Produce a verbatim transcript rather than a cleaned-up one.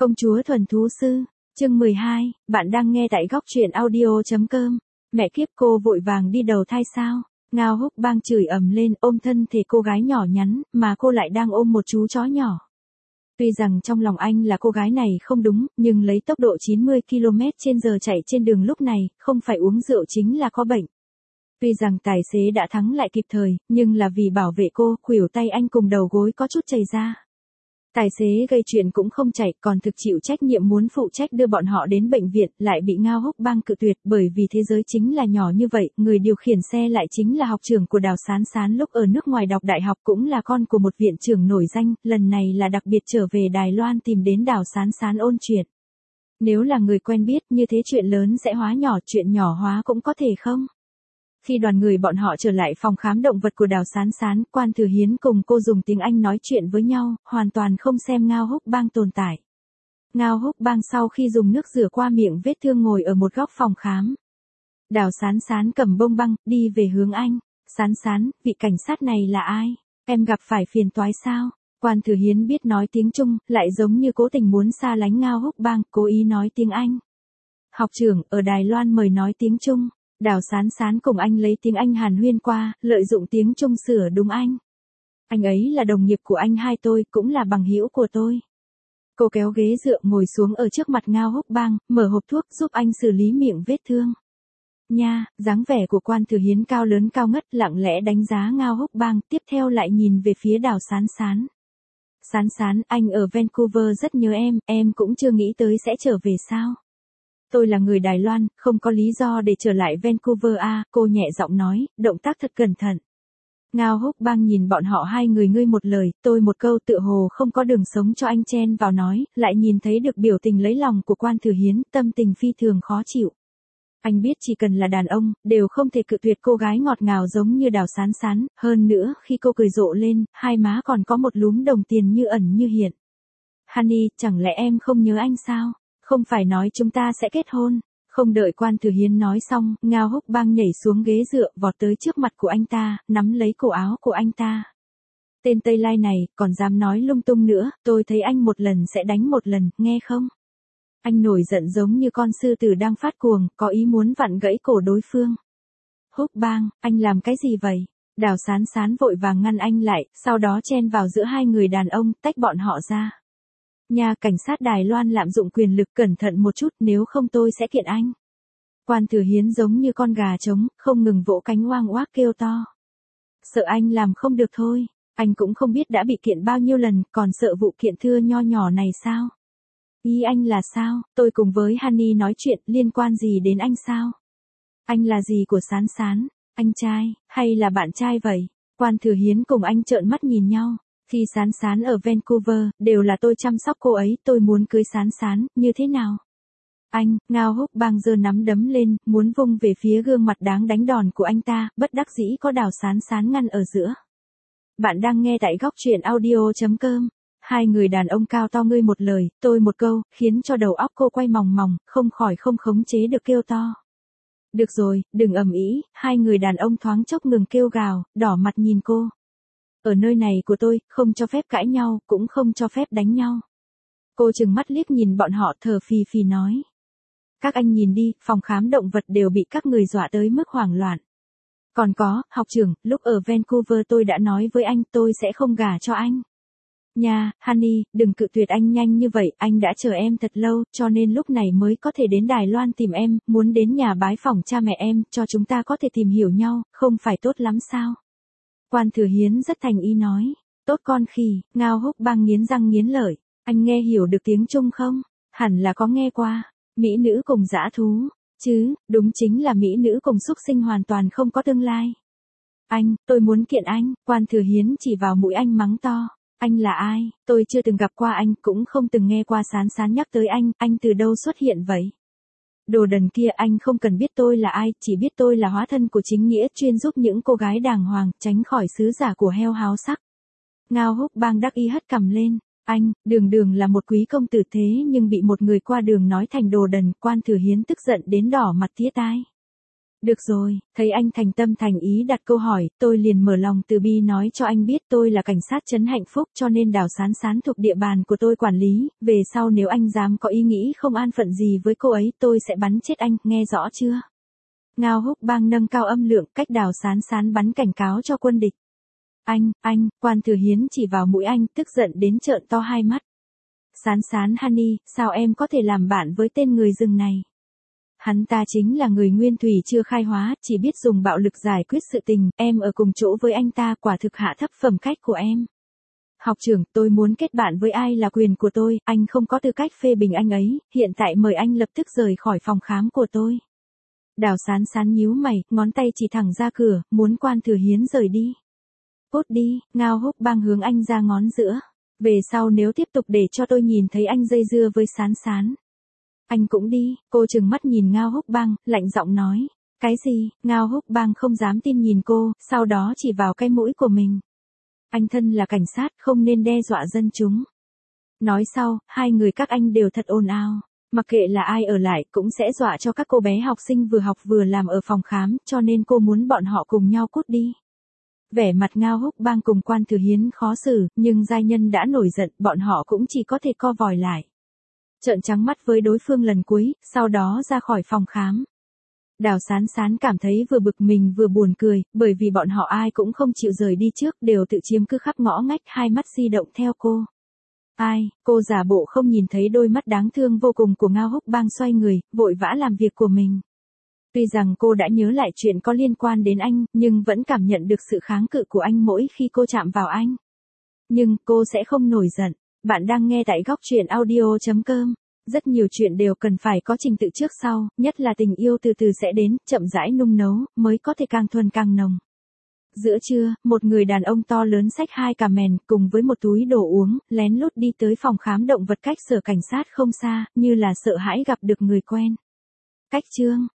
Công chúa thuần thú sư, chương mười hai, bạn đang nghe tại góc truyện audio.com. Mẹ kiếp, cô vội vàng đi đầu thai sao? Ngao Húc Bang chửi ầm lên, ôm thân thể cô gái nhỏ nhắn, mà cô lại đang ôm một chú chó nhỏ. Tuy rằng trong lòng anh là cô gái này không đúng, nhưng lấy tốc độ chín mươi ki lô mét trên giờ chạy trên đường lúc này, không phải uống rượu chính là có bệnh. Tuy rằng tài xế đã thắng lại kịp thời, nhưng là vì bảo vệ cô, khuỷu tay anh cùng đầu gối có chút chảy ra. Tài xế gây chuyện cũng không chạy, còn thực chịu trách nhiệm muốn phụ trách đưa bọn họ đến bệnh viện, lại bị Ngao Húc Bang cự tuyệt, bởi vì thế giới chính là nhỏ như vậy, người điều khiển xe lại chính là học trưởng của Đào Sán Sán lúc ở nước ngoài đọc đại học, cũng là con của một viện trưởng nổi danh, lần này là đặc biệt trở về Đài Loan tìm đến Đào Sán Sán ôn chuyện. Nếu là người quen biết, như thế chuyện lớn sẽ hóa nhỏ, chuyện nhỏ hóa cũng có thể không? Khi đoàn người bọn họ trở lại phòng khám động vật của Đào Sán Sán, Quan Thừa Hiến cùng cô dùng tiếng Anh nói chuyện với nhau, hoàn toàn không xem Ngao Húc Bang tồn tại. Ngao Húc Bang sau khi dùng nước rửa qua miệng vết thương ngồi ở một góc phòng khám. Đào Sán Sán cầm bông băng, đi về hướng anh. Sán Sán, vị cảnh sát này là ai? Em gặp phải phiền toái sao? Quan Thừa Hiến biết nói tiếng Trung, lại giống như cố tình muốn xa lánh Ngao Húc Bang, cố ý nói tiếng Anh. Học trưởng, ở Đài Loan mời nói tiếng Trung. Đào Sán Sán cùng anh lấy tiếng Anh hàn huyên qua, lợi dụng tiếng Trung sửa đúng anh. Anh ấy là đồng nghiệp của anh hai tôi, cũng là bằng hữu của tôi. Cô kéo ghế dựa ngồi xuống ở trước mặt Ngao Húc Bang, mở hộp thuốc giúp anh xử lý miệng vết thương. Nha, dáng vẻ của Quan Thừa Hiến cao lớn cao ngất, lặng lẽ đánh giá Ngao Húc Bang, tiếp theo lại nhìn về phía Đào Sán Sán. Sán Sán, anh ở Vancouver rất nhớ em, em cũng chưa nghĩ tới sẽ trở về sao? Tôi là người Đài Loan, không có lý do để trở lại Vancouver à, cô nhẹ giọng nói, động tác thật cẩn thận. Ngao Húc Bang nhìn bọn họ hai người ngươi một lời, tôi một câu, tựa hồ không có đường sống cho anh chen vào nói, lại nhìn thấy được biểu tình lấy lòng của Quan Thừa Hiến, tâm tình phi thường khó chịu. Anh biết chỉ cần là đàn ông, đều không thể cự tuyệt cô gái ngọt ngào giống như Đào Sán Sán, hơn nữa, khi cô cười rộ lên, hai má còn có một lúm đồng tiền như ẩn như hiện. Honey, chẳng lẽ em không nhớ anh sao? Không phải nói chúng ta sẽ kết hôn. Không đợi Quan Thừa Hiến nói xong, Ngao Húc Bang nhảy xuống ghế dựa, vọt tới trước mặt của anh ta, nắm lấy cổ áo của anh ta. Tên Tây Lai này, còn dám nói lung tung nữa, tôi thấy anh một lần sẽ đánh một lần, nghe không? Anh nổi giận giống như con sư tử đang phát cuồng, có ý muốn vặn gãy cổ đối phương. Húc Bang, anh làm cái gì vậy? Đào Sán Sán vội vàng ngăn anh lại, sau đó chen vào giữa hai người đàn ông, tách bọn họ ra. Nhà cảnh sát Đài Loan lạm dụng quyền lực, cẩn thận một chút, nếu không tôi sẽ kiện anh. Quan Thừa Hiến giống như con gà trống, không ngừng vỗ cánh oang oác kêu to. Sợ anh làm không được thôi, anh cũng không biết đã bị kiện bao nhiêu lần, còn sợ vụ kiện thưa nho nhỏ này sao? Ý anh là sao? Tôi cùng với Honey nói chuyện, liên quan gì đến anh sao? Anh là gì của Sán Sán? Anh trai, hay là bạn trai vậy? Quan Thừa Hiến cùng anh trợn mắt nhìn nhau. Khi Sán Sán ở Vancouver, đều là tôi chăm sóc cô ấy, tôi muốn cưới Sán Sán, như thế nào? Anh, Ngao Húc Bang giơ nắm đấm lên, muốn vung về phía gương mặt đáng đánh đòn của anh ta, bất đắc dĩ có Đào Sán Sán ngăn ở giữa. Bạn đang nghe tại góc truyện audio.com. Hai người đàn ông cao to ngươi một lời, tôi một câu, khiến cho đầu óc cô quay mòng mòng, không khỏi không khống chế được kêu to. Được rồi, đừng ầm ĩ, hai người đàn ông thoáng chốc ngừng kêu gào, đỏ mặt nhìn cô. Ở nơi này của tôi, không cho phép cãi nhau, cũng không cho phép đánh nhau. Cô trừng mắt liếc nhìn bọn họ, thở phì phì nói. Các anh nhìn đi, phòng khám động vật đều bị các người dọa tới mức hoảng loạn. Còn có, học trưởng, lúc ở Vancouver tôi đã nói với anh tôi sẽ không gả cho anh. Nha, Honey, đừng cự tuyệt anh nhanh như vậy, anh đã chờ em thật lâu, cho nên lúc này mới có thể đến Đài Loan tìm em, muốn đến nhà bái phỏng cha mẹ em, cho chúng ta có thể tìm hiểu nhau, không phải tốt lắm sao? Quan Thừa Hiến rất thành ý nói, tốt con khỉ. Ngao Húc Bang nghiến răng nghiến lợi, anh nghe hiểu được tiếng Trung không? Hẳn là có nghe qua, mỹ nữ cùng dã thú, chứ, đúng chính là mỹ nữ cùng súc sinh hoàn toàn không có tương lai. Anh, tôi muốn kiện anh. Quan Thừa Hiến chỉ vào mũi anh mắng to, anh là ai? Tôi chưa từng gặp qua anh, cũng không từng nghe qua Sán Sán nhắc tới anh, anh từ đâu xuất hiện vậy? Đồ đần kia, anh không cần biết tôi là ai, chỉ biết tôi là hóa thân của chính nghĩa, chuyên giúp những cô gái đàng hoàng, tránh khỏi sứ giả của heo háo sắc. Ngao Húc Bang đắc ý hất cằm lên, anh, đường đường là một quý công tử thế nhưng bị một người qua đường nói thành đồ đần. Quan Thừa Hiến tức giận đến đỏ mặt tía tai. Được rồi, thấy anh thành tâm thành ý đặt câu hỏi, tôi liền mở lòng từ bi nói cho anh biết tôi là cảnh sát trấn Hạnh Phúc cho nên Đào Sán Sán thuộc địa bàn của tôi quản lý, về sau nếu anh dám có ý nghĩ không an phận gì với cô ấy tôi sẽ bắn chết anh, nghe rõ chưa? Ngao Húc Bang nâng cao âm lượng cách Đào Sán Sán bắn cảnh cáo cho quân địch. Anh, anh, Quan Thừa Hiến chỉ vào mũi anh tức giận đến trợn to hai mắt. Sán Sán honey, sao em có thể làm bạn với tên người rừng này? Hắn ta chính là người nguyên thủy chưa khai hóa, chỉ biết dùng bạo lực giải quyết sự tình, em ở cùng chỗ với anh ta quả thực hạ thấp phẩm cách của em. Học trưởng, tôi muốn kết bạn với ai là quyền của tôi, anh không có tư cách phê bình anh ấy, hiện tại mời anh lập tức rời khỏi phòng khám của tôi. Đào Sán Sán nhíu mày, ngón tay chỉ thẳng ra cửa, muốn Quan Thừa Hiến rời đi. Cút đi, Ngao Húc Bang hướng anh ra ngón giữa. Về sau nếu tiếp tục để cho tôi nhìn thấy anh dây dưa với Sán Sán. Anh cũng đi, cô trừng mắt nhìn Ngao Húc Bang, lạnh giọng nói. Cái gì, Ngao Húc Bang không dám tin nhìn cô, sau đó chỉ vào cái mũi của mình. Anh thân là cảnh sát, không nên đe dọa dân chúng. Nói sau, hai người các anh đều thật ồn ào. Mặc kệ là ai ở lại cũng sẽ dọa cho các cô bé học sinh vừa học vừa làm ở phòng khám, cho nên cô muốn bọn họ cùng nhau cút đi. Vẻ mặt Ngao Húc Bang cùng Quan Thừa Hiến khó xử, nhưng giai nhân đã nổi giận, bọn họ cũng chỉ có thể co vòi lại. Trợn trắng mắt với đối phương lần cuối, sau đó ra khỏi phòng khám. Đào Sán Sán cảm thấy vừa bực mình vừa buồn cười, bởi vì bọn họ ai cũng không chịu rời đi trước, đều tự chiếm cứ khắp ngõ ngách, hai mắt di động theo cô. Ai, cô giả bộ không nhìn thấy đôi mắt đáng thương vô cùng của Ngao Húc Bang xoay người, vội vã làm việc của mình. Tuy rằng cô đã nhớ lại chuyện có liên quan đến anh, nhưng vẫn cảm nhận được sự kháng cự của anh mỗi khi cô chạm vào anh. Nhưng, cô sẽ không nổi giận. Bạn đang nghe tại góc truyện audio chấm com. Rất nhiều chuyện đều cần phải có trình tự trước sau, nhất là tình yêu từ từ sẽ đến, chậm rãi nung nấu, mới có thể càng thuần càng nồng. Giữa trưa, một người đàn ông to lớn xách hai cà mèn cùng với một túi đồ uống, lén lút đi tới phòng khám động vật cách sở cảnh sát không xa, như là sợ hãi gặp được người quen. Cách chương